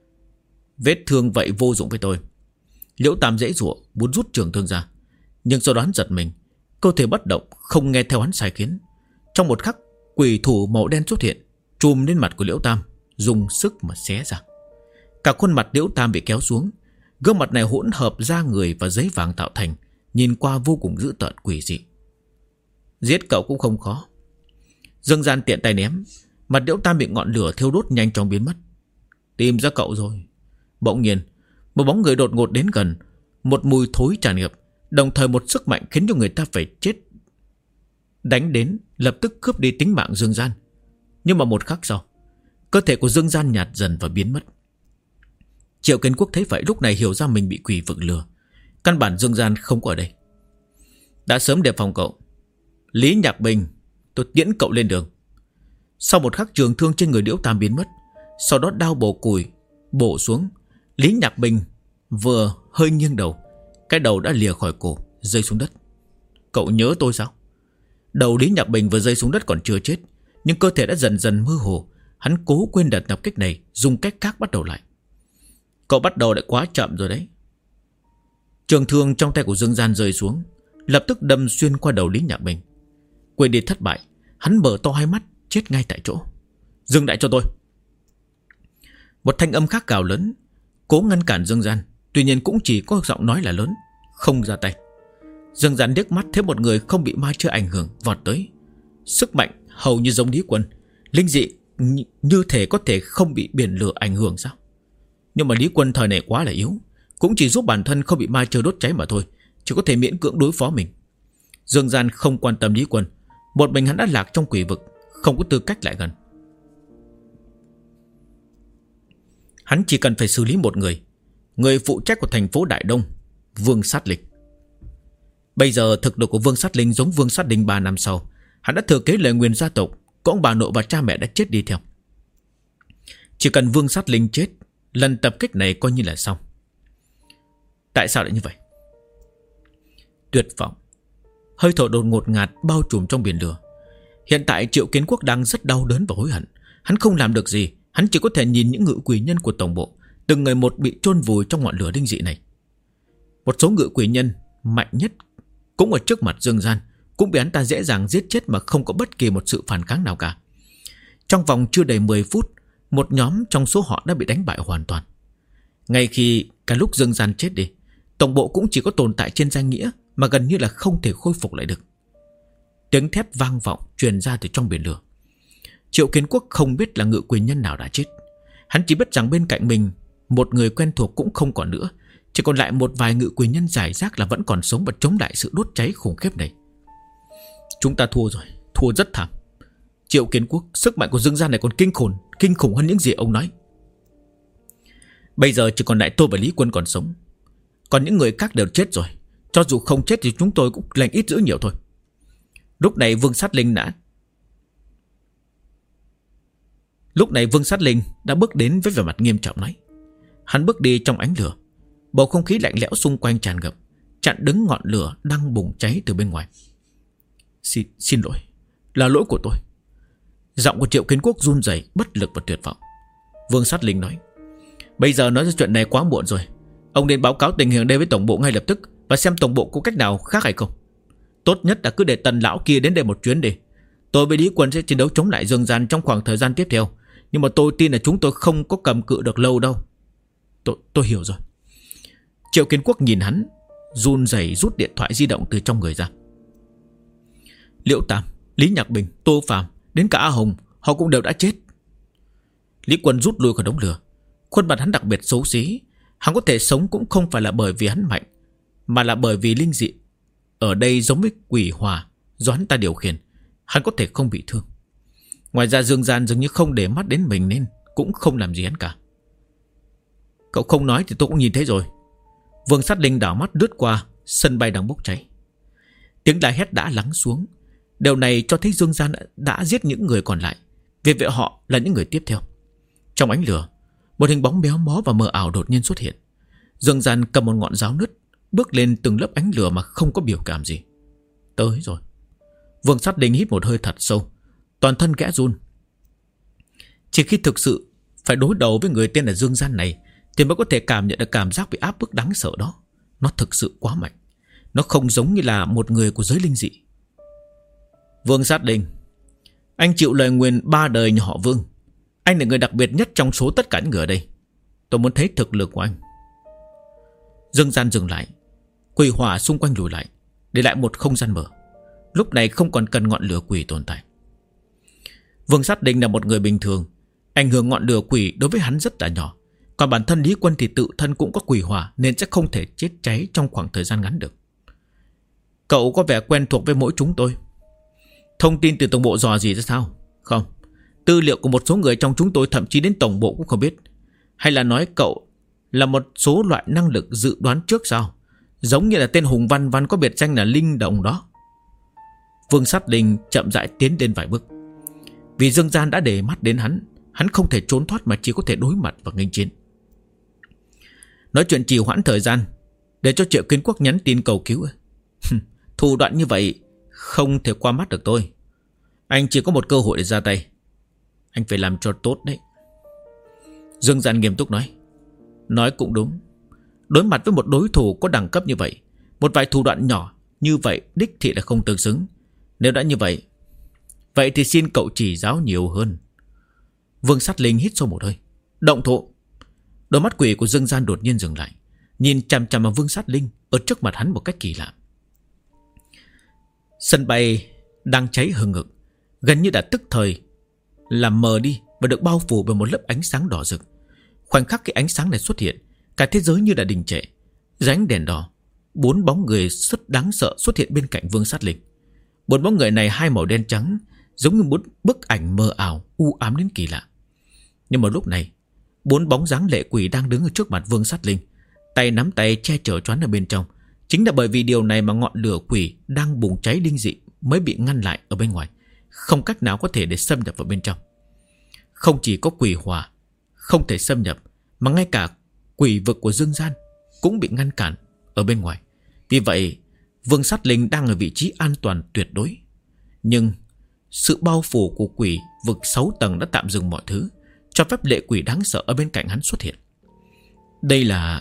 Vết thương vậy vô dụng với tôi. Liễu Tam giãy giụa muốn rút trường thương ra, nhưng sau đó hắn giật mình, cơ thể bất động, không nghe theo hắn sai khiến. Trong một khắc, quỷ thủ màu đen xuất hiện, chùm lên mặt của Liễu Tam, dùng sức mà xé ra. Cả khuôn mặt Liễu Tam bị kéo xuống, gương mặt này hỗn hợp da người và giấy vàng tạo thành, nhìn qua vô cùng dữ tợn quỷ dị. Giết cậu cũng không khó. Dương Gian tiện tay ném, mặt Liễu Tam bị ngọn lửa thiêu đốt nhanh chóng biến mất. Tìm ra cậu rồi. Bỗng nhiên, một bóng người đột ngột đến gần, một mùi thối tràn ngập, đồng thời một sức mạnh khiến cho người ta phải chết đánh đến, lập tức cướp đi tính mạng Dương Gian. Nhưng mà một khắc sau, cơ thể của Dương Gian nhạt dần và biến mất. Triệu Kiến Quốc thấy vậy lúc này hiểu ra mình bị quỷ vực lừa. Căn bản Dương Gian không có ở đây. Đã sớm đề phòng cậu. Lý Nhạc Bình, tôi tiễn cậu lên đường. Sau một khắc, trường thương trên người Liễu Tam biến mất, sau đó đao bổ củi bổ xuống. Lý Nhạc Bình vừa hơi nghiêng đầu, cái đầu đã lìa khỏi cổ, rơi xuống đất. Cậu nhớ tôi sao? Đầu Lý Nhạc Bình vừa rơi xuống đất còn chưa chết, nhưng cơ thể đã dần dần mơ hồ. Hắn cố quên đợt tập kích này, dùng cách khác bắt đầu lại. Cậu bắt đầu đã quá chậm rồi đấy. Trường thương trong tay của Dương Gian rơi xuống, lập tức đâm xuyên qua đầu Lý Nhạc Bình. Quên đi thất bại, hắn mở to hai mắt, chết ngay tại chỗ. Dừng lại cho tôi. Một thanh âm khác gào lớn, cố ngăn cản Dương Gian, tuy nhiên cũng chỉ có giọng nói là lớn, không ra tay. Dương Gian liếc mắt thấy một người không bị ma chơi ảnh hưởng vọt tới. Sức mạnh hầu như giống Lý Quân, linh dị như thể có thể không bị biển lửa ảnh hưởng sao? Nhưng mà Lý Quân thời này quá là yếu, cũng chỉ giúp bản thân không bị ma chơi đốt cháy mà thôi, chỉ có thể miễn cưỡng đối phó mình. Dương Gian không quan tâm Lý Quân, một mình hắn đã lạc trong quỷ vực, không có tư cách lại gần. Hắn chỉ cần phải xử lý một người, người phụ trách của thành phố Đại Đông, Vương Sát Linh. Bây giờ thực lực của Vương Sát Linh giống Vương Sát Linh 3 năm sau. Hắn đã thừa kế lời nguyền gia tộc, có ông bà nội và cha mẹ đã chết đi theo. Chỉ cần Vương Sát Linh chết, lần tập kích này coi như là xong. Tại sao lại như vậy? Tuyệt vọng, hơi thở đột ngột ngạt bao trùm trong biển lửa. Hiện tại Triệu Kiến Quốc đang rất đau đớn và hối hận. Hắn không làm được gì, hắn chỉ có thể nhìn những ngự quỷ nhân của tổng bộ, từng người một bị chôn vùi trong ngọn lửa linh dị này. Một số ngự quỷ nhân mạnh nhất cũng ở trước mặt Dương Gian, cũng bị hắn ta dễ dàng giết chết mà không có bất kỳ một sự phản kháng nào cả. Trong vòng chưa đầy 10 phút, một nhóm trong số họ đã bị đánh bại hoàn toàn. Ngay khi cả lúc Dương Gian chết đi, tổng bộ cũng chỉ có tồn tại trên danh nghĩa, mà gần như là không thể khôi phục lại được. Tiếng thét vang vọng truyền ra từ trong biển lửa. Triệu Kiến Quốc không biết là ngự quỷ nhân nào đã chết. Hắn chỉ biết rằng bên cạnh mình một người quen thuộc cũng không còn nữa, chỉ còn lại một vài ngự quỷ nhân rải rác là vẫn còn sống và chống lại sự đốt cháy khủng khiếp này. Chúng ta thua rồi, thua rất thảm. Triệu Kiến Quốc, sức mạnh của Dương Gian này còn kinh khủng hơn những gì ông nói. Bây giờ chỉ còn lại tôi và Lý Quân còn sống, còn những người khác đều chết rồi. Cho dù không chết thì chúng tôi cũng lành ít dữ nhiều thôi. Lúc này Vương Sát Linh đã bước đến với vẻ mặt nghiêm trọng nói. Hắn bước đi trong ánh lửa, bầu không khí lạnh lẽo xung quanh tràn ngập, chặn đứng ngọn lửa đang bùng cháy từ bên ngoài. Xin lỗi, là lỗi của tôi. Giọng của Triệu Kiến Quốc run rẩy, bất lực và tuyệt vọng. Vương Sát Linh nói. Bây giờ nói ra chuyện này quá muộn rồi. Ông nên báo cáo tình hình đây với tổng bộ ngay lập tức, và xem tổng bộ có cách nào khác hay không. Tốt nhất là cứ để Tần lão kia đến đây một chuyến đi. Tôi với Lý Quân sẽ chiến đấu chống lại Dương Gian trong khoảng thời gian tiếp theo, nhưng mà tôi tin là chúng tôi không có cầm cự được lâu đâu. Tôi hiểu rồi. Triệu Kiến Quốc nhìn hắn, run rẩy rút điện thoại di động từ trong người ra. Liễu Tam, Lý Nhạc Bình, Tô Phàm, đến cả A Hồng, họ cũng đều đã chết. Lý Quân rút lui khỏi đống lửa. Khuôn mặt hắn đặc biệt xấu xí. Hắn có thể sống cũng không phải là bởi vì hắn mạnh, mà là bởi vì linh dị ở đây giống với quỷ hỏa do hắn ta điều khiển. Hắn có thể không bị thương. Ngoài ra Dương Gian dường như không để mắt đến mình nên cũng không làm gì hắn cả. Cậu không nói thì tôi cũng nhìn thấy rồi. Vương Sát Linh đảo mắt lướt qua sân bay đang bốc cháy. Tiếng la hét đã lắng xuống. Điều này cho thấy Dương Gian đã giết những người còn lại, vì vậy họ là những người tiếp theo. Trong ánh lửa, một hình bóng béo mó và mờ ảo đột nhiên xuất hiện. Dương Gian cầm một ngọn giáo nứt, bước lên từng lớp ánh lửa mà không có biểu cảm gì. Tới rồi. Vương Sát Linh hít một hơi thật sâu, toàn thân khẽ run. Chỉ khi thực sự phải đối đầu với người tên là Dương Gian này thì mới có thể cảm nhận được cảm giác bị áp bức đáng sợ đó. Nó thực sự quá mạnh. Nó không giống như là một người của giới linh dị. Vương Sát Linh, anh chịu lời nguyền 3 đời nhà họ Vương. Anh là người đặc biệt nhất trong số tất cả những người ở đây. Tôi muốn thấy thực lực của anh. Dương Gian dừng lại, quỷ hỏa xung quanh lùi lại, để lại một không gian mở. Lúc này không còn cần ngọn lửa quỷ tồn tại. Vương Sát Linh là một người bình thường, ảnh hưởng ngọn lửa quỷ đối với hắn rất là nhỏ. Còn bản thân Lý Quân thì tự thân cũng có quỷ hỏa, nên sẽ không thể chết cháy trong khoảng thời gian ngắn được. Cậu có vẻ quen thuộc với mỗi chúng tôi. Thông tin từ tổng bộ dò gì ra sao? Không, tư liệu của một số người trong chúng tôi thậm chí đến tổng bộ cũng không biết. Hay là nói cậu là một số loại năng lực dự đoán trước sao? Giống như là tên Hùng Văn Văn có biệt danh là Linh Đồng đó. Vương Sát Linh chậm rãi tiến lên vài bước. Vì Dương Gian đã để mắt đến hắn, hắn không thể trốn thoát mà chỉ có thể đối mặt và nghênh chiến. Nói chuyện trì hoãn thời gian để cho Triệu Kiến Quốc nhắn tin cầu cứu. Thủ đoạn như vậy không thể qua mắt được tôi. Anh chỉ có một cơ hội để ra tay. Anh phải làm cho tốt đấy. Dương Gian nghiêm túc nói. Nói cũng đúng. Đối mặt với một đối thủ có đẳng cấp như vậy, một vài thủ đoạn nhỏ như vậy đích thị là không tương xứng. Nếu đã như vậy, vậy thì xin cậu chỉ giáo nhiều hơn. Vương Sát Linh hít sâu một hơi. Động thủ. Đôi mắt quỷ của Dương Gian đột nhiên dừng lại, nhìn chằm chằm vào Vương Sát Linh ở trước mặt hắn một cách kỳ lạ. Sân bay đang cháy hừng hực, gần như đã tức thời làm mờ đi và được bao phủ bởi một lớp ánh sáng đỏ rực. Khoảnh khắc cái ánh sáng này xuất hiện, cả thế giới như đã đình trệ. Dưới ánh đèn đỏ, 4 bóng người rất đáng sợ xuất hiện bên cạnh Vương Sát Linh. 4 bóng người này hai màu đen trắng, giống như một bức ảnh mờ ảo, u ám đến kỳ lạ. Nhưng mà lúc này, 4 bóng dáng lệ quỷ đang đứng ở trước mặt Vương Sát Linh, tay nắm tay che chở choán ở bên trong. Chính là bởi vì điều này mà ngọn lửa quỷ đang bùng cháy linh dị mới bị ngăn lại ở bên ngoài, không cách nào có thể để xâm nhập vào bên trong. Không chỉ có quỷ hỏa không thể xâm nhập, mà ngay cả quỷ vực của dương gian cũng bị ngăn cản ở bên ngoài. Vì vậy Vương Sát Linh đang ở vị trí an toàn tuyệt đối. Nhưng sự bao phủ của quỷ vực 6 tầng đã tạm dừng mọi thứ, cho phép lệ quỷ đáng sợ ở bên cạnh hắn xuất hiện. Đây là...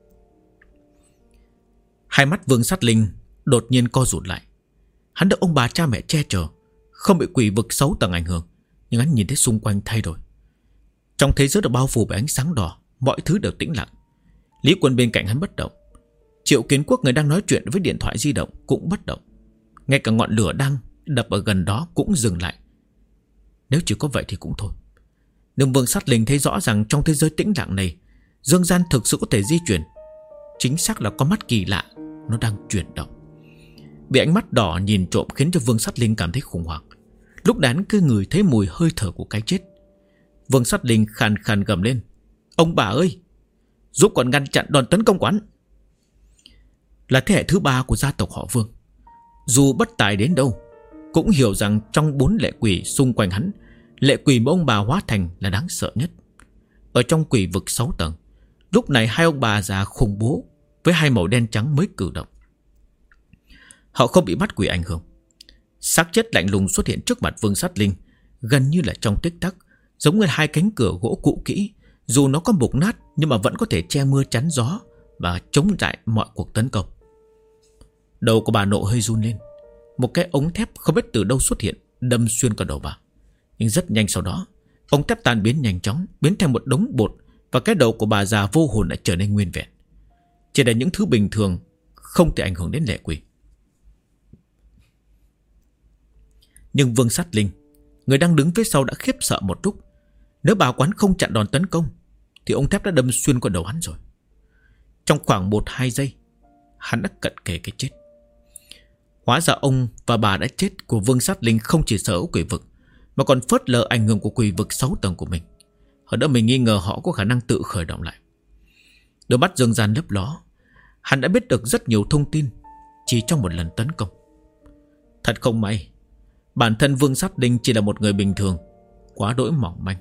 Hai mắt Vương Sát Linh đột nhiên co rụt lại. Hắn được ông bà cha mẹ che chở, không bị quỷ vực 6 tầng ảnh hưởng, nhưng hắn nhìn thấy xung quanh thay đổi. Trong thế giới được bao phủ bởi ánh sáng đỏ, mọi thứ đều tĩnh lặng. Lý Quân bên cạnh hắn bất động. Triệu Kiến Quốc, người đang nói chuyện với điện thoại di động, cũng bất động. Ngay cả ngọn lửa đang đập ở gần đó cũng dừng lại. Nếu chỉ có vậy thì cũng thôi. Nhưng Vương Sát Linh thấy rõ rằng trong thế giới tĩnh lặng này, dương gian thực sự có thể di chuyển. Chính xác là có mắt kỳ lạ, nó đang chuyển động. Bị ánh mắt đỏ nhìn trộm khiến cho Vương Sát Linh cảm thấy khủng hoảng. Lúc đó hắn cứ ngửi thấy mùi hơi thở của cái chết. Vương Sát Linh khàn khàn gầm lên: "Ông bà ơi, giúp còn ngăn chặn đòn tấn công quán." Là thế hệ thứ 3 của gia tộc họ Vương, dù bất tài đến đâu cũng hiểu rằng trong 4 lệ quỷ xung quanh hắn, lệ quỷ mà ông bà hóa thành là đáng sợ nhất. Ở trong quỷ vực 6 tầng, lúc này hai ông bà già khủng bố với hai màu đen trắng mới cử động. Họ không bị bắt quỷ ảnh hưởng. Xác chết lạnh lùng xuất hiện trước mặt Vương Sát Linh, gần như là trong tích tắc, giống như hai cánh cửa gỗ cũ kỹ, dù nó có mục nát nhưng mà vẫn có thể che mưa chắn gió và chống lại mọi cuộc tấn công. Đầu của bà Nộ hơi run lên. Một cái ống thép không biết từ đâu xuất hiện, đâm xuyên qua đầu bà. Nhưng rất nhanh sau đó, ống thép tan biến nhanh chóng, biến thành một đống bột, và cái đầu của bà già vô hồn lại trở nên nguyên vẹn. Chỉ là những thứ bình thường, không thể ảnh hưởng đến lệ quỷ. Nhưng Vương Sát Linh, người đang đứng phía sau, đã khiếp sợ một lúc. Nếu bà quán không chặn đòn tấn công thì ống thép đã đâm xuyên qua đầu hắn rồi. Trong khoảng 1-2 giây, hắn đã cận kề cái chết. Hóa ra ông và bà đã chết của Vương Sát Linh không chỉ sở hữu quỷ vực, mà còn phớt lờ ảnh hưởng của quỷ vực 6 tầng của mình. Hơn nữa mình nghi ngờ họ có khả năng tự khởi động lại. Đôi mắt dương gian lấp ló, hắn đã biết được rất nhiều thông tin chỉ trong một lần tấn công. Thật không may, bản thân Vương Sát Linh chỉ là một người bình thường, quá đỗi mỏng manh.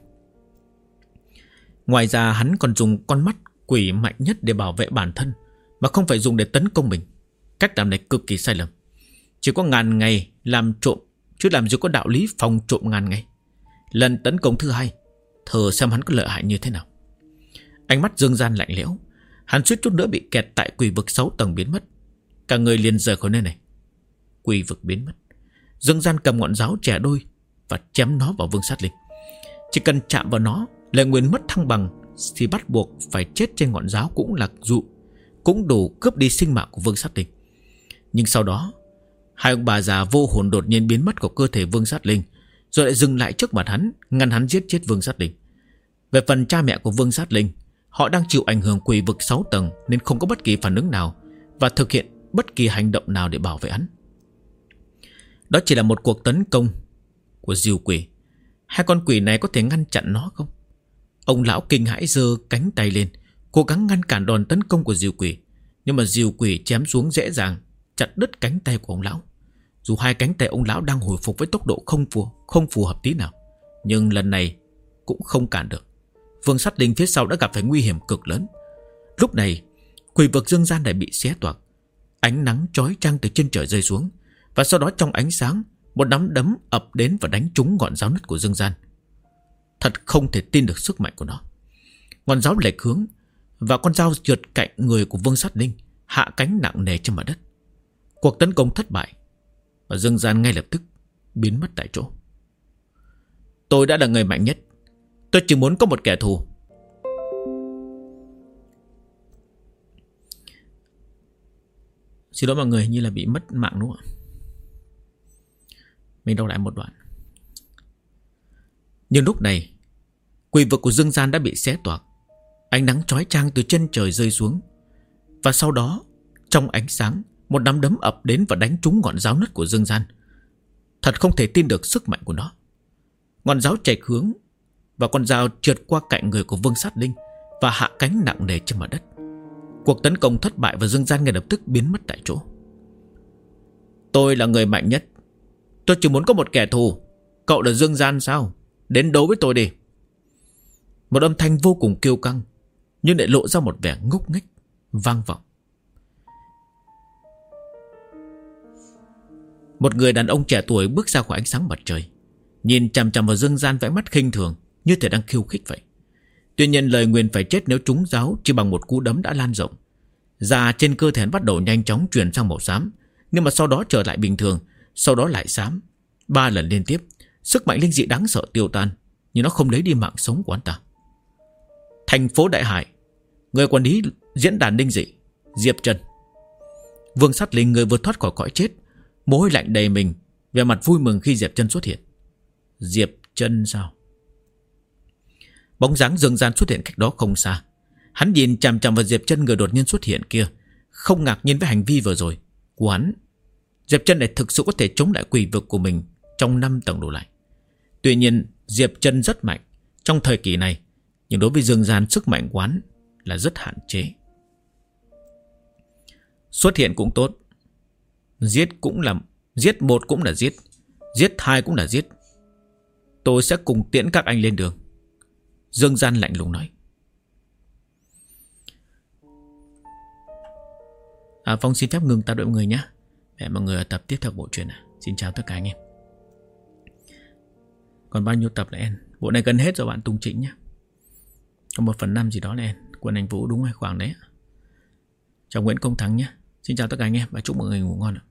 Ngoài ra hắn còn dùng con mắt quỷ mạnh nhất để bảo vệ bản thân, mà không phải dùng để tấn công mình. Cách làm này cực kỳ sai lầm. Chỉ có ngàn ngày làm trộm, chứ làm gì có đạo lý phòng trộm ngàn ngày. Lần tấn công thứ 2, thử xem hắn có lợi hại như thế nào. Ánh mắt dương gian lạnh lẽo, hắn suýt chút nữa bị kẹt tại quỷ vực 6 tầng biến mất. Cả người liền rời khỏi nơi này. Quỷ vực biến mất, dương gian cầm ngọn giáo chẻ đôi và chém nó vào Vương Sát Linh. Chỉ cần chạm vào nó, lệ nguyên mất thăng bằng thì bắt buộc phải chết trên ngọn giáo cũng là dụ, cũng đủ cướp đi sinh mạng của Vương Sát Linh. Nhưng sau đó, hai ông bà già vô hồn đột nhiên biến mất của cơ thể Vương Sát Linh, rồi lại dừng lại trước mặt hắn, ngăn hắn giết chết Vương Sát Linh. Về phần cha mẹ của Vương Sát Linh, họ đang chịu ảnh hưởng quỷ vực 6 tầng nên không có bất kỳ phản ứng nào và thực hiện bất kỳ hành động nào để bảo vệ hắn. Đó chỉ là một cuộc tấn công của diều quỷ. Hai con quỷ này có thể ngăn chặn nó không? Ông lão kinh hãi giơ cánh tay lên, cố gắng ngăn cản đòn tấn công của diều quỷ. Nhưng mà diều quỷ chém xuống dễ dàng, chặt đứt cánh tay của ông lão. Dù hai cánh tay ông lão đang hồi phục với tốc độ không phù hợp tí nào, nhưng lần này cũng không cản được. Vương Sát Linh phía sau đã gặp phải nguy hiểm cực lớn. Lúc này, quỷ vực dương gian này bị xé toạc. Ánh nắng chói chang từ trên trời rơi xuống, và sau đó trong ánh sáng, một nắm đấm ập đến và đánh trúng ngọn giáo nứt của dương gian. Thật không thể tin được sức mạnh của nó. Ngọn giáo lệch hướng và con dao trượt cạnh người của Vương Sát Linh, hạ cánh nặng nề trên mặt đất. Cuộc tấn công thất bại, và dương gian ngay lập tức biến mất tại chỗ. Tôi đã là người mạnh nhất, tôi chỉ muốn có một kẻ thù. Xin lỗi mọi người, như là bị mất mạng đúng không ạ? Mình đọc lại một đoạn. Nhưng lúc này, quỷ vực của dương gian đã bị xé toạc. Ánh nắng chói chang từ chân trời rơi xuống. Và sau đó, trong ánh sáng, một nắm đấm ập đến và đánh trúng ngọn giáo nứt của Dương Gian. Thật không thể tin được sức mạnh của nó. Ngọn giáo chệch hướng và con dao trượt qua cạnh người của Vương Sát Linh và hạ cánh nặng nề trên mặt đất. Cuộc tấn công thất bại và Dương Gian ngay lập tức biến mất tại chỗ. Tôi là người mạnh nhất. Tôi chỉ muốn có một kẻ thù. Cậu là Dương Gian sao? Đến đấu với tôi đi. Một âm thanh vô cùng kiêu căng, nhưng lại lộ ra một vẻ ngốc nghếch vang vọng. Một người đàn ông trẻ tuổi bước ra khỏi ánh sáng mặt trời, nhìn chằm chằm vào Dương Gian vẽ mắt khinh thường, như thể đang khiêu khích vậy. Tuy nhiên lời nguyền phải chết nếu trúng giáo chỉ bằng một cú đấm đã lan rộng. Da trên cơ thể bắt đầu nhanh chóng chuyển sang màu xám, nhưng mà sau đó trở lại bình thường, sau đó lại xám. 3 lần liên tiếp, sức mạnh linh dị đáng sợ tiêu tan, nhưng nó không lấy đi mạng sống của anh ta. Thành phố Đại Hải, người quản lý diễn đàn linh dị, Diệp Trần. Vương Sát Linh, người vừa thoát khỏi cõi chết, mồ hôi lạnh đầy mình, vẻ mặt vui mừng khi Diệp Trần xuất hiện. Diệp Trần sao? Bóng dáng Dương Gian xuất hiện cách đó không xa. Hắn nhìn chằm chằm vào Diệp Trần, người đột nhiên xuất hiện kia, không ngạc nhiên với hành vi vừa rồi của hắn. Diệp Trần này thực sự có thể chống lại quỷ vực của mình trong 5 tầng đổ lại. Tuy nhiên Diệp Trần rất mạnh trong thời kỳ này, nhưng đối với Dương Gian sức mạnh của hắn là rất hạn chế. Xuất hiện cũng tốt, giết một cũng là giết 2 cũng là giết. Tôi sẽ cùng tiễn các anh lên đường. Dương Gian lạnh lùng nói. Phong xin phép ngừng tập đội mọi người nhé, để mọi người tập tiếp theo bộ truyện này. Xin chào tất cả anh em. Còn bao nhiêu tập là em? Bộ này gần hết rồi bạn Tùng Trịnh nhé. Còn 1/5 gì đó là em. Quân Anh Vũ đúng hay khoảng đấy. Chào Nguyễn Công Thắng nhé. Xin chào tất cả anh em và chúc mọi người ngủ ngon ạ.